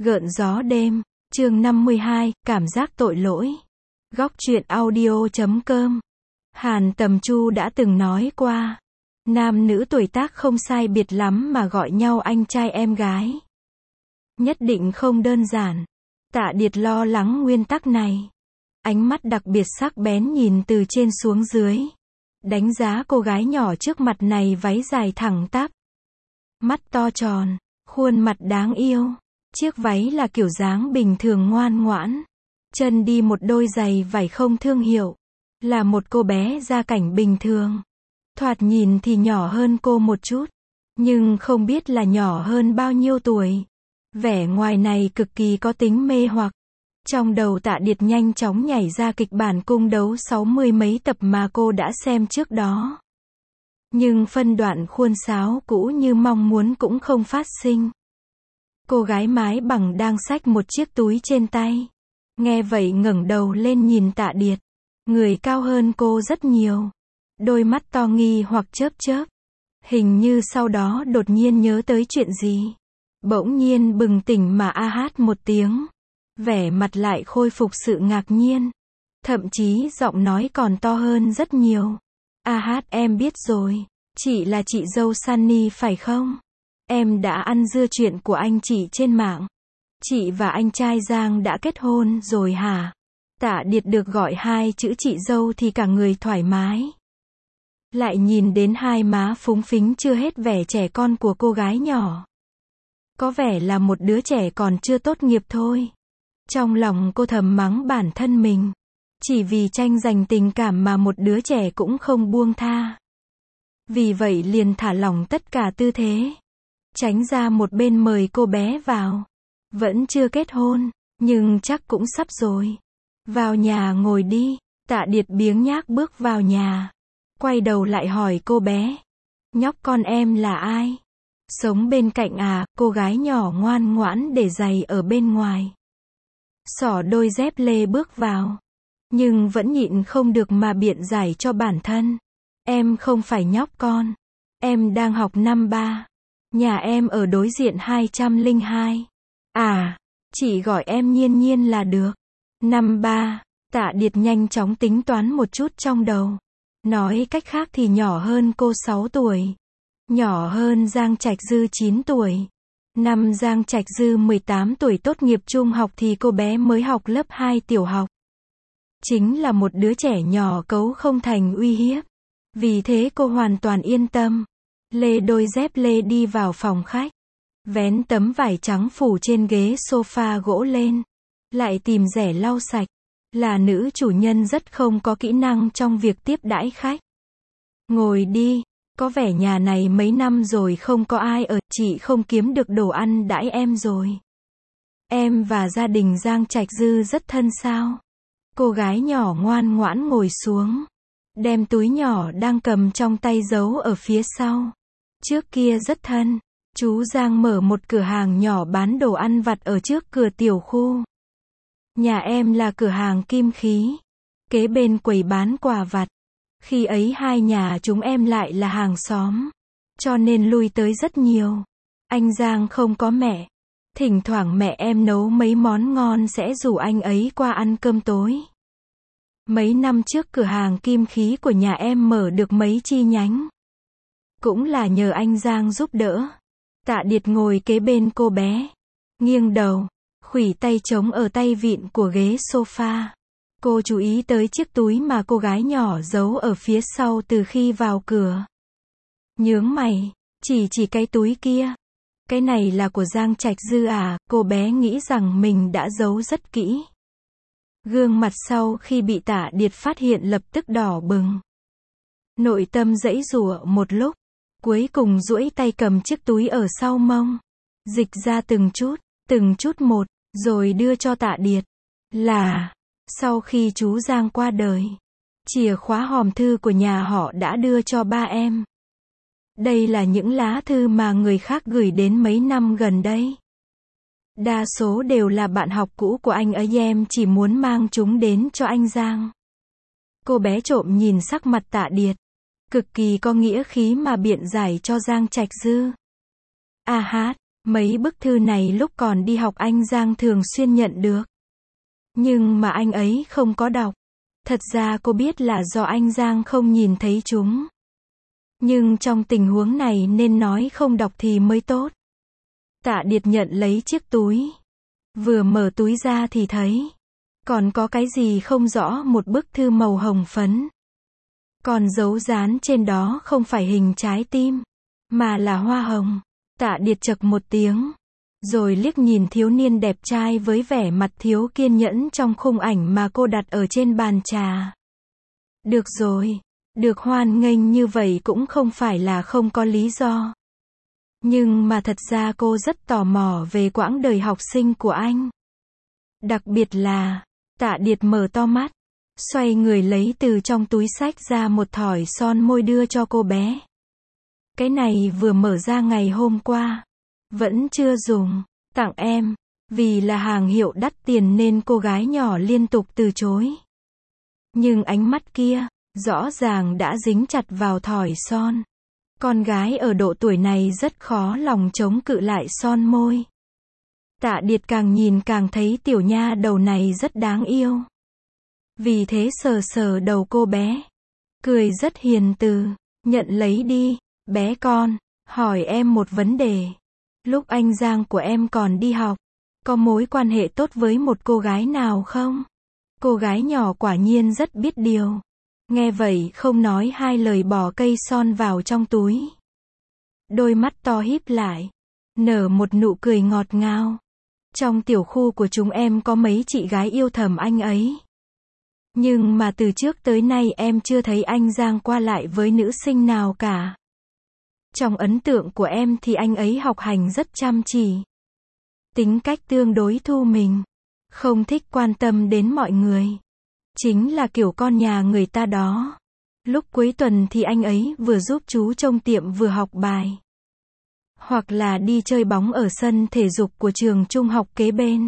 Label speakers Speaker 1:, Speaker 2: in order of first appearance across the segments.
Speaker 1: Gợn gió đêm, chương 52, cảm giác tội lỗi. Góc truyện audio.com. Hàn Tầm Chu đã từng nói qua, nam nữ tuổi tác không sai biệt lắm mà gọi nhau anh trai em gái. Nhất định không đơn giản. Tạ Điệt lo lắng nguyên tắc này. Ánh mắt đặc biệt sắc bén nhìn từ trên xuống dưới. Đánh giá cô gái nhỏ trước mặt này, váy dài thẳng tắp, mắt to tròn, khuôn mặt đáng yêu. Chiếc váy là kiểu dáng bình thường ngoan ngoãn. Chân đi một đôi giày vải không thương hiệu. Là một cô bé gia cảnh bình thường. Thoạt nhìn thì nhỏ hơn cô một chút. Nhưng không biết là nhỏ hơn bao nhiêu tuổi. Vẻ ngoài này cực kỳ có tính mê hoặc. Trong đầu Tạ Điệt nhanh chóng nhảy ra kịch bản cung đấu 60 mấy tập mà cô đã xem trước đó. Nhưng phân đoạn khuôn sáo cũ như mong muốn cũng không phát sinh. Cô gái mái bằng đang xách một chiếc túi trên tay. Nghe vậy ngẩng đầu lên nhìn Tạ Điệt. Người cao hơn cô rất nhiều. Đôi mắt to nghi hoặc chớp chớp. Hình như sau đó đột nhiên nhớ tới chuyện gì. Bỗng nhiên bừng tỉnh mà a hát một tiếng. Vẻ mặt lại khôi phục sự ngạc nhiên. Thậm chí giọng nói còn to hơn rất nhiều. A hát, em biết rồi. Chị là chị dâu Sunny phải không? Em đã ăn dưa chuyện của anh chị trên mạng. Chị và anh trai Giang đã kết hôn rồi hả? Tạ Điệt được gọi hai chữ chị dâu thì cả người thoải mái. Lại nhìn đến hai má phúng phính chưa hết vẻ trẻ con của cô gái nhỏ. Có vẻ là một đứa trẻ còn chưa tốt nghiệp thôi. Trong lòng cô thầm mắng bản thân mình. Chỉ vì tranh giành tình cảm mà một đứa trẻ cũng không buông tha. Vì vậy liền thả lỏng tất cả tư thế. Tránh ra một bên mời cô bé vào. Vẫn chưa kết hôn, nhưng chắc cũng sắp rồi. Vào nhà ngồi đi. Tạ Điệt biếng nhác bước vào nhà. Quay đầu lại hỏi cô bé. Nhóc con em là ai? Sống bên cạnh à? Cô gái nhỏ ngoan ngoãn để giày ở bên ngoài. Xỏ đôi dép lê bước vào. Nhưng vẫn nhịn không được mà biện giải cho bản thân. Em không phải nhóc con. Em đang học năm 3. Nhà em ở đối diện 202. À, chị gọi em Nhiên Nhiên là được. Năm 3, Tạ Điệt nhanh chóng tính toán một chút trong đầu. Nói cách khác thì nhỏ hơn cô 6 tuổi. Nhỏ hơn Giang Trạch Dư 9 tuổi. Năm Giang Trạch Dư 18 tuổi tốt nghiệp trung học thì cô bé mới học lớp 2 tiểu học. Chính là một đứa trẻ nhỏ cấu không thành uy hiếp. Vì thế cô hoàn toàn yên tâm. Lê đôi dép lê đi vào phòng khách. Vén tấm vải trắng phủ trên ghế sofa gỗ lên. Lại tìm rẻ lau sạch. Là nữ chủ nhân rất không có kỹ năng trong việc tiếp đãi khách. Ngồi đi. Có vẻ nhà này mấy năm rồi không có ai ở. Chị không kiếm được đồ ăn đãi em rồi. Em và gia đình Giang Trạch Dư rất thân sao? Cô gái nhỏ ngoan ngoãn ngồi xuống. Đem túi nhỏ đang cầm trong tay giấu ở phía sau. Trước kia rất thân. Chú Giang mở một cửa hàng nhỏ bán đồ ăn vặt ở trước cửa tiểu khu. Nhà em là cửa hàng kim khí. Kế bên quầy bán quà vặt. Khi ấy hai nhà chúng em lại là hàng xóm. Cho nên lui tới rất nhiều. Anh Giang không có mẹ. Thỉnh thoảng mẹ em nấu mấy món ngon sẽ rủ anh ấy qua ăn cơm tối. Mấy năm trước cửa hàng kim khí của nhà em mở được mấy chi nhánh. Cũng là nhờ anh Giang giúp đỡ. Tạ Điệt ngồi kế bên cô bé. Nghiêng đầu. Khuỷu tay trống ở tay vịn của ghế sofa. Cô chú ý tới chiếc túi mà cô gái nhỏ giấu ở phía sau từ khi vào cửa. Nhướng mày. Chỉ cái túi kia. Cái này là của Giang Trạch Dư à? Cô bé nghĩ rằng mình đã giấu rất kỹ. Gương mặt sau khi bị Tạ Điệt phát hiện lập tức đỏ bừng. Nội tâm giãy giụa một lúc. Cuối cùng duỗi tay cầm chiếc túi ở sau mông. Dịch ra từng chút một, rồi đưa cho Tạ Điệt. Là, sau khi chú Giang qua đời, chìa khóa hòm thư của nhà họ đã đưa cho ba em. Đây là những lá thư mà người khác gửi đến mấy năm gần đây. Đa số đều là bạn học cũ của anh ấy, em chỉ muốn mang chúng đến cho anh Giang. Cô bé trộm nhìn sắc mặt Tạ Điệt. Cực kỳ có nghĩa khí mà biện giải cho Giang Trạch Dư. A hát, Mấy bức thư này lúc còn đi học anh Giang thường xuyên nhận được. Nhưng mà anh ấy không có đọc. Thật ra cô biết là do anh Giang không nhìn thấy chúng. Nhưng trong tình huống này nên nói không đọc thì mới tốt. Tạ Điệt nhận lấy chiếc túi. Vừa mở túi ra thì thấy. Còn có cái gì không rõ, một bức thư màu hồng phấn. Còn dấu dán trên đó không phải hình trái tim, mà là hoa hồng. Tạ Điệt chậc một tiếng. Rồi liếc nhìn thiếu niên đẹp trai với vẻ mặt thiếu kiên nhẫn trong khung ảnh mà cô đặt ở trên bàn trà. Được rồi. Được hoan nghênh như vậy cũng không phải là không có lý do. Nhưng mà thật ra cô rất tò mò về quãng đời học sinh của anh. Đặc biệt là, Tạ Điệt mở to mắt, xoay người lấy từ trong túi xách ra một thỏi son môi đưa cho cô bé. Cái này vừa mở ra ngày hôm qua. Vẫn chưa dùng. Tặng em. Vì là hàng hiệu đắt tiền nên cô gái nhỏ liên tục từ chối. Nhưng ánh mắt kia, rõ ràng đã dính chặt vào thỏi son. Con gái ở độ tuổi này rất khó lòng chống cự lại son môi. Tạ Điệt càng nhìn càng thấy tiểu nha đầu này rất đáng yêu. Vì thế sờ sờ đầu cô bé. Cười rất hiền từ. Nhận lấy đi, bé con. Hỏi em một vấn đề. Lúc anh Giang của em còn đi học, có mối quan hệ tốt với một cô gái nào không? Cô gái nhỏ quả nhiên rất biết điều. Nghe vậy không nói hai lời bỏ cây son vào trong túi. Đôi mắt to híp lại. Nở một nụ cười ngọt ngào. Trong tiểu khu của chúng em có mấy chị gái yêu thầm anh ấy. Nhưng mà từ trước tới nay em chưa thấy anh Giang qua lại với nữ sinh nào cả. Trong ấn tượng của em thì anh ấy học hành rất chăm chỉ. Tính cách tương đối thu mình. Không thích quan tâm đến mọi người. Chính là kiểu con nhà người ta đó. Lúc cuối tuần thì anh ấy vừa giúp chú trông tiệm vừa học bài. Hoặc là đi chơi bóng ở sân thể dục của trường trung học kế bên.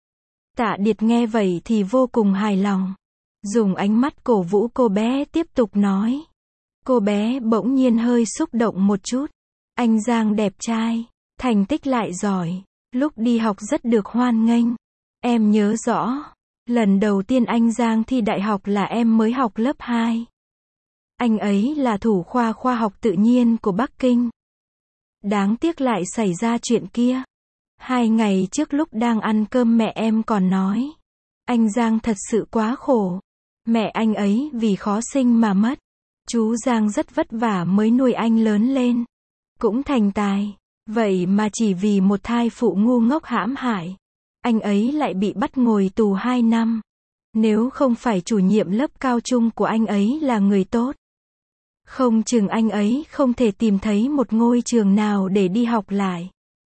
Speaker 1: Tạ Điệt nghe vậy thì vô cùng hài lòng. Dùng ánh mắt cổ vũ cô bé tiếp tục nói. Cô bé bỗng nhiên hơi xúc động một chút. Anh Giang đẹp trai, thành tích lại giỏi, lúc đi học rất được hoan nghênh. Em nhớ rõ, lần đầu tiên anh Giang thi đại học là em mới học lớp 2. Anh ấy là thủ khoa khoa học tự nhiên của Bắc Kinh. Đáng tiếc lại xảy ra chuyện kia. 2 ngày trước lúc đang ăn cơm mẹ em còn nói. Anh Giang thật sự quá khổ. Mẹ anh ấy vì khó sinh mà mất. Chú Giang rất vất vả mới nuôi anh lớn lên. Cũng thành tài. Vậy mà chỉ vì một thai phụ ngu ngốc hãm hại. Anh ấy lại bị bắt ngồi tù 2 năm. Nếu không phải chủ nhiệm lớp cao trung của anh ấy là người tốt. Không chừng anh ấy không thể tìm thấy một ngôi trường nào để đi học lại.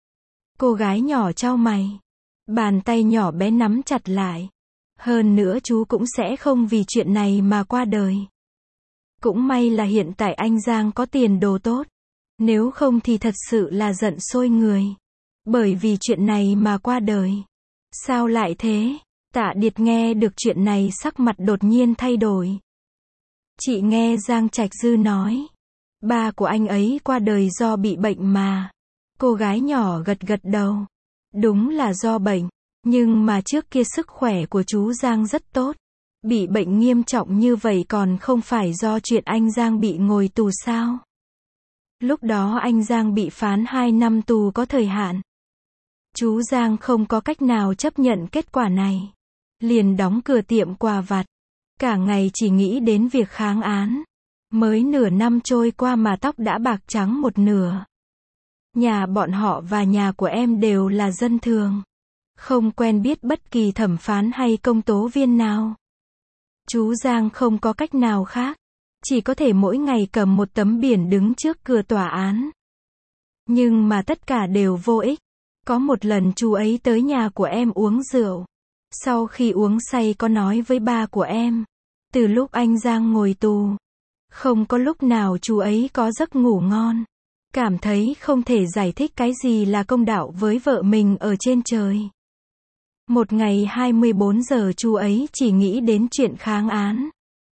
Speaker 1: Cô gái nhỏ chau mày. Bàn tay nhỏ bé nắm chặt lại. Hơn nữa chú cũng sẽ không vì chuyện này mà qua đời. Cũng may là hiện tại anh Giang có tiền đồ tốt. Nếu không thì thật sự là giận sôi người. Bởi vì chuyện này mà qua đời. Sao lại thế? Tạ Điệt nghe được chuyện này sắc mặt đột nhiên thay đổi. Chị nghe Giang Trạch Dư nói. Ba của anh ấy qua đời do bị bệnh mà. Cô gái nhỏ gật gật đầu. Đúng là do bệnh. Nhưng mà trước kia sức khỏe của chú Giang rất tốt. Bị bệnh nghiêm trọng như vậy còn không phải do chuyện anh Giang bị ngồi tù sao? Lúc đó anh Giang bị phán 2 năm tù có thời hạn. Chú Giang không có cách nào chấp nhận kết quả này. Liền đóng cửa tiệm quà vặt. Cả ngày chỉ nghĩ đến việc kháng án. Mới nửa năm trôi qua mà tóc đã bạc trắng một nửa. Nhà bọn họ và nhà của em đều là dân thường. Không quen biết bất kỳ thẩm phán hay công tố viên nào. Chú Giang không có cách nào khác. Chỉ có thể mỗi ngày cầm một tấm biển đứng trước cửa tòa án. Nhưng mà tất cả đều vô ích. Có một lần chú ấy tới nhà của em uống rượu. Sau khi uống say có nói với ba của em. Từ lúc anh Giang ngồi tù. Không có lúc nào chú ấy có giấc ngủ ngon. Cảm thấy không thể giải thích cái gì là công đạo với vợ mình ở trên trời. Một ngày 24 giờ chú ấy chỉ nghĩ đến chuyện kháng án.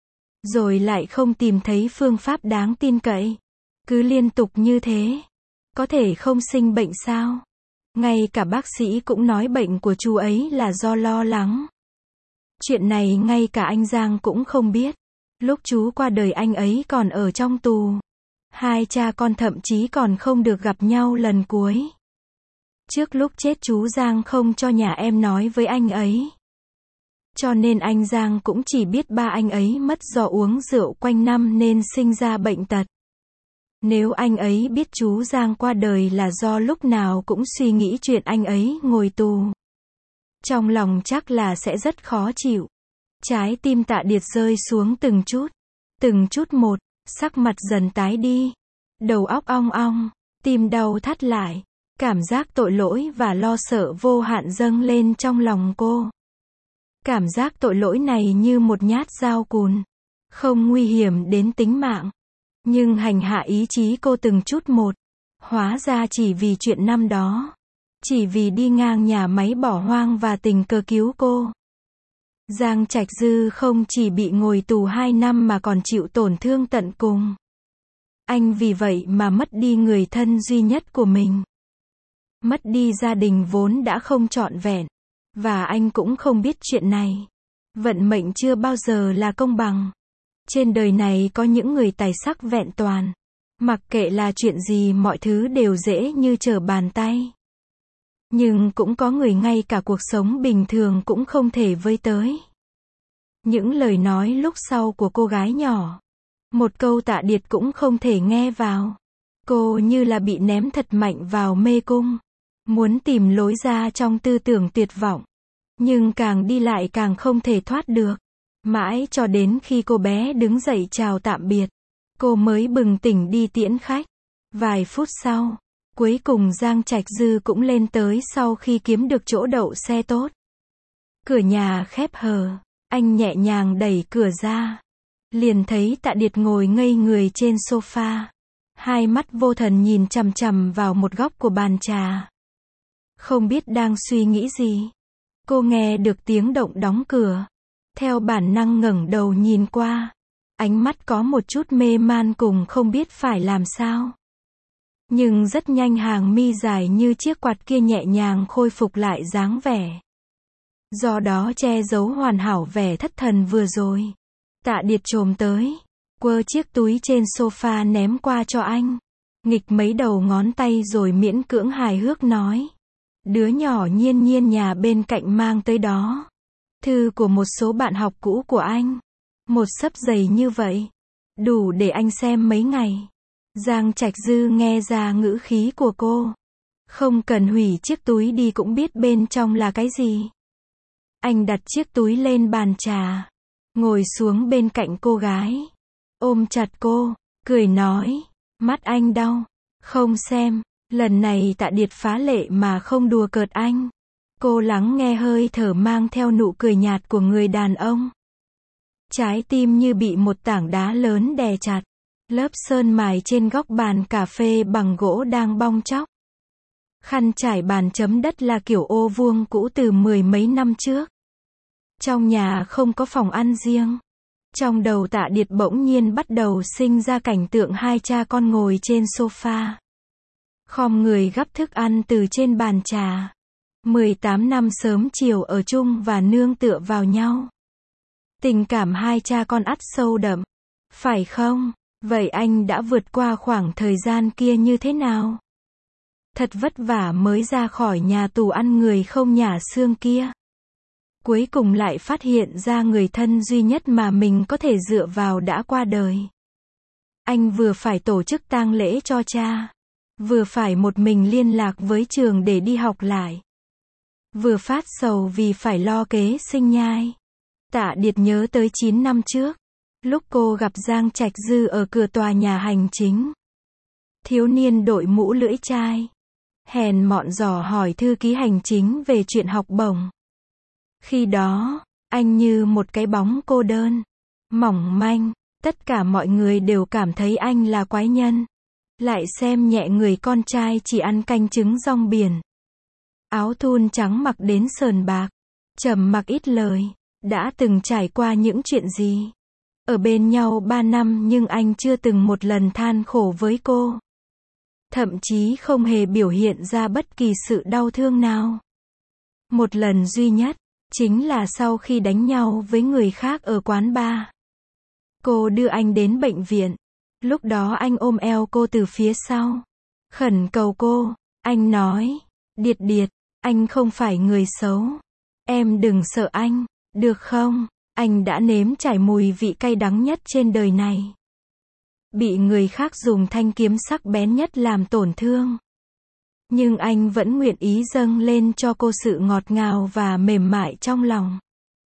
Speaker 1: Rồi lại không tìm thấy phương pháp đáng tin cậy. Cứ liên tục như thế. Có thể không sinh bệnh sao? Ngay cả bác sĩ cũng nói bệnh của chú ấy là do lo lắng. Chuyện này ngay cả anh Giang cũng không biết. Lúc chú qua đời anh ấy còn ở trong tù. Hai cha con thậm chí còn không được gặp nhau lần cuối. Trước lúc chết chú Giang không cho nhà em nói với anh ấy. Cho nên anh Giang cũng chỉ biết ba anh ấy mất do uống rượu quanh năm nên sinh ra bệnh tật. Nếu anh ấy biết chú Giang qua đời là do lúc nào cũng suy nghĩ chuyện anh ấy ngồi tù, trong lòng chắc là sẽ rất khó chịu. Trái tim Tạ Điệt rơi xuống từng chút một, sắc mặt dần tái đi, đầu óc ong ong, tim đau thắt lại, cảm giác tội lỗi và lo sợ vô hạn dâng lên trong lòng cô. Cảm giác tội lỗi này như một nhát dao cùn, không nguy hiểm đến tính mạng, nhưng hành hạ ý chí cô từng chút một. Hóa ra chỉ vì chuyện năm đó, chỉ vì đi ngang nhà máy bỏ hoang và tình cờ cứu cô, Giang Trạch Dư không chỉ bị ngồi tù 2 năm mà còn chịu tổn thương tận cùng. Anh vì vậy mà mất đi người thân duy nhất của mình. Mất đi gia đình vốn đã không trọn vẹn. Và anh cũng không biết chuyện này. Vận mệnh chưa bao giờ là công bằng. Trên đời này có những người tài sắc vẹn toàn. Mặc kệ là chuyện gì mọi thứ đều dễ như trở bàn tay. Nhưng cũng có người ngay cả cuộc sống bình thường cũng không thể với tới. Những lời nói lúc sau của cô gái nhỏ. Một câu Tạ Điệt cũng không thể nghe vào. Cô như là bị ném thật mạnh vào mê cung. Muốn tìm lối ra trong tư tưởng tuyệt vọng. Nhưng càng đi lại càng không thể thoát được. Mãi cho đến khi cô bé đứng dậy chào tạm biệt. Cô mới bừng tỉnh đi tiễn khách. Vài phút sau, cuối cùng Giang Trạch Dư cũng lên tới sau khi kiếm được chỗ đậu xe tốt. Cửa nhà khép hờ, anh nhẹ nhàng đẩy cửa ra. Liền thấy Tạ Điệt ngồi ngây người trên sofa. Hai mắt vô thần nhìn chằm chằm vào một góc của bàn trà. Không biết đang suy nghĩ gì. Cô nghe được tiếng động đóng cửa. Theo bản năng ngẩng đầu nhìn qua. Ánh mắt có một chút mê man cùng không biết phải làm sao. Nhưng rất nhanh hàng mi dài như chiếc quạt kia nhẹ nhàng khôi phục lại dáng vẻ. Do đó che giấu hoàn hảo vẻ thất thần vừa rồi. Tạ Điệt chồm tới, quơ chiếc túi trên sofa ném qua cho anh. Nghịch mấy đầu ngón tay rồi miễn cưỡng hài hước nói. Đứa nhỏ Nhiên Nhiên nhà bên cạnh mang tới đó. Thư của một số bạn học cũ của anh. Một xấp dày như vậy. Đủ để anh xem mấy ngày. Giang Trạch Dư nghe ra ngữ khí của cô. Không cần hủy chiếc túi đi cũng biết bên trong là cái gì. Anh đặt chiếc túi lên bàn trà. Ngồi xuống bên cạnh cô gái. Ôm chặt cô, cười nói. Mắt anh đau. Không xem. Lần này Tạ Điệt phá lệ mà không đùa cợt anh. Cô lắng nghe hơi thở mang theo nụ cười nhạt của người đàn ông. Trái tim như bị một tảng đá lớn đè chặt. Lớp sơn mài trên góc bàn cà phê bằng gỗ đang bong tróc. Khăn trải bàn chấm đất là kiểu ô vuông cũ từ 10 mấy năm trước. Trong nhà không có phòng ăn riêng. Trong đầu Tạ Điệt bỗng nhiên bắt đầu sinh ra cảnh tượng hai cha con ngồi trên sofa. Khom người gắp thức ăn từ trên bàn trà. 18 năm sớm chiều ở chung và nương tựa vào nhau. Tình cảm hai cha con ắt sâu đậm. Phải không? Vậy anh đã vượt qua khoảng thời gian kia như thế nào? Thật vất vả mới ra khỏi nhà tù ăn người không nhả xương kia. Cuối cùng lại phát hiện ra người thân duy nhất mà mình có thể dựa vào đã qua đời. Anh vừa phải tổ chức tang lễ cho cha. Vừa phải một mình liên lạc với trường để đi học lại. Vừa phát sầu vì phải lo kế sinh nhai. Tạ Điệt nhớ tới 9 năm trước. Lúc cô gặp Giang Trạch Dư ở cửa tòa nhà hành chính. Thiếu niên đội mũ lưỡi chai. Hèn mọn dò hỏi thư ký hành chính về chuyện học bổng. Khi đó, anh như một cái bóng cô đơn. Mỏng manh, tất cả mọi người đều cảm thấy anh là quái nhân. Lại xem nhẹ người con trai chỉ ăn canh trứng rong biển. Áo thun trắng mặc đến sờn bạc. Trầm mặc ít lời. Đã từng trải qua những chuyện gì? Ở bên nhau 3 năm nhưng anh chưa từng một lần than khổ với cô. thậm chí không hề biểu hiện ra bất kỳ sự đau thương nào. Một lần duy nhất, chính là sau khi đánh nhau với người khác ở quán bar. Cô đưa anh đến bệnh viện. Lúc đó anh ôm eo cô từ phía sau, khẩn cầu cô. Anh nói, Điệt Điệt, anh không phải người xấu. Em đừng sợ anh, được không? Anh đã nếm trải mùi vị cay đắng nhất trên đời này. Bị người khác dùng thanh kiếm sắc bén nhất làm tổn thương. Nhưng anh vẫn nguyện ý dâng lên cho cô sự ngọt ngào và mềm mại trong lòng.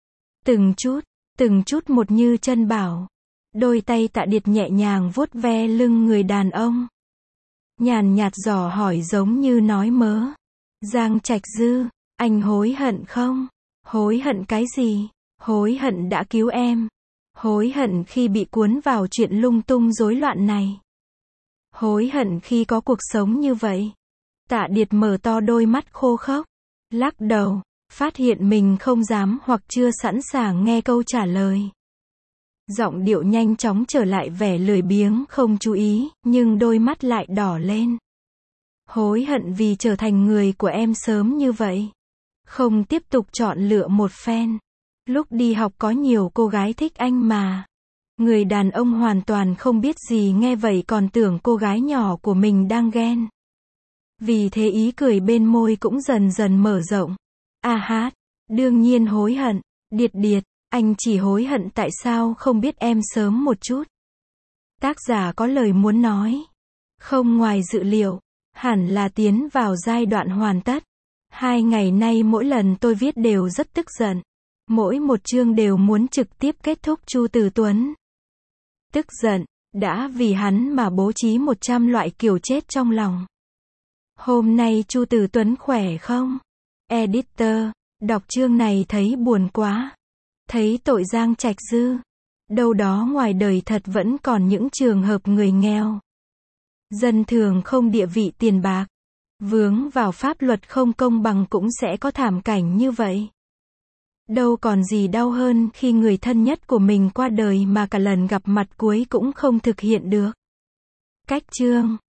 Speaker 1: Từng chút một như chân bảo. Đôi tay Tạ Điệt nhẹ nhàng vuốt ve lưng người đàn ông. Nhàn nhạt dò hỏi giống như nói mớ. Giang Trạch Dư, anh hối hận không? Hối hận cái gì? Hối hận đã cứu em. Hối hận khi bị cuốn vào chuyện lung tung rối loạn này. Hối hận khi có cuộc sống như vậy. Tạ Điệt mở to đôi mắt khô khốc, lắc đầu, phát hiện mình không dám hoặc chưa sẵn sàng nghe câu trả lời. Giọng điệu nhanh chóng trở lại vẻ lười biếng không chú ý, nhưng đôi mắt lại đỏ lên. Hối hận vì trở thành người của em sớm như vậy. Không tiếp tục chọn lựa một phen. Lúc đi học có nhiều cô gái thích anh mà. Người đàn ông hoàn toàn không biết gì nghe vậy còn tưởng cô gái nhỏ của mình đang ghen. Vì thế ý cười bên môi cũng dần dần mở rộng. Đương nhiên hối hận. Điệt Điệt, anh chỉ hối hận tại sao không biết em sớm một chút. Tác giả có lời muốn nói. Không ngoài dự liệu, hẳn là tiến vào giai đoạn hoàn tất. 2 ngày nay mỗi lần tôi viết đều rất tức giận. Mỗi một chương đều muốn trực tiếp kết thúc Chu Từ Tuấn. Tức giận, đã vì hắn mà bố trí 100 loại kiểu chết trong lòng. Hôm nay Chu Từ Tuấn khỏe không? Editor, đọc chương này thấy buồn quá. Thấy tội Giang Trạch Dư. Đâu đó ngoài đời thật vẫn còn những trường hợp người nghèo. Dân thường không địa vị tiền bạc. Vướng vào pháp luật không công bằng cũng sẽ có thảm cảnh như vậy. Đâu còn gì đau hơn khi người thân nhất của mình qua đời mà cả lần gặp mặt cuối cũng không thực hiện được. Cách chương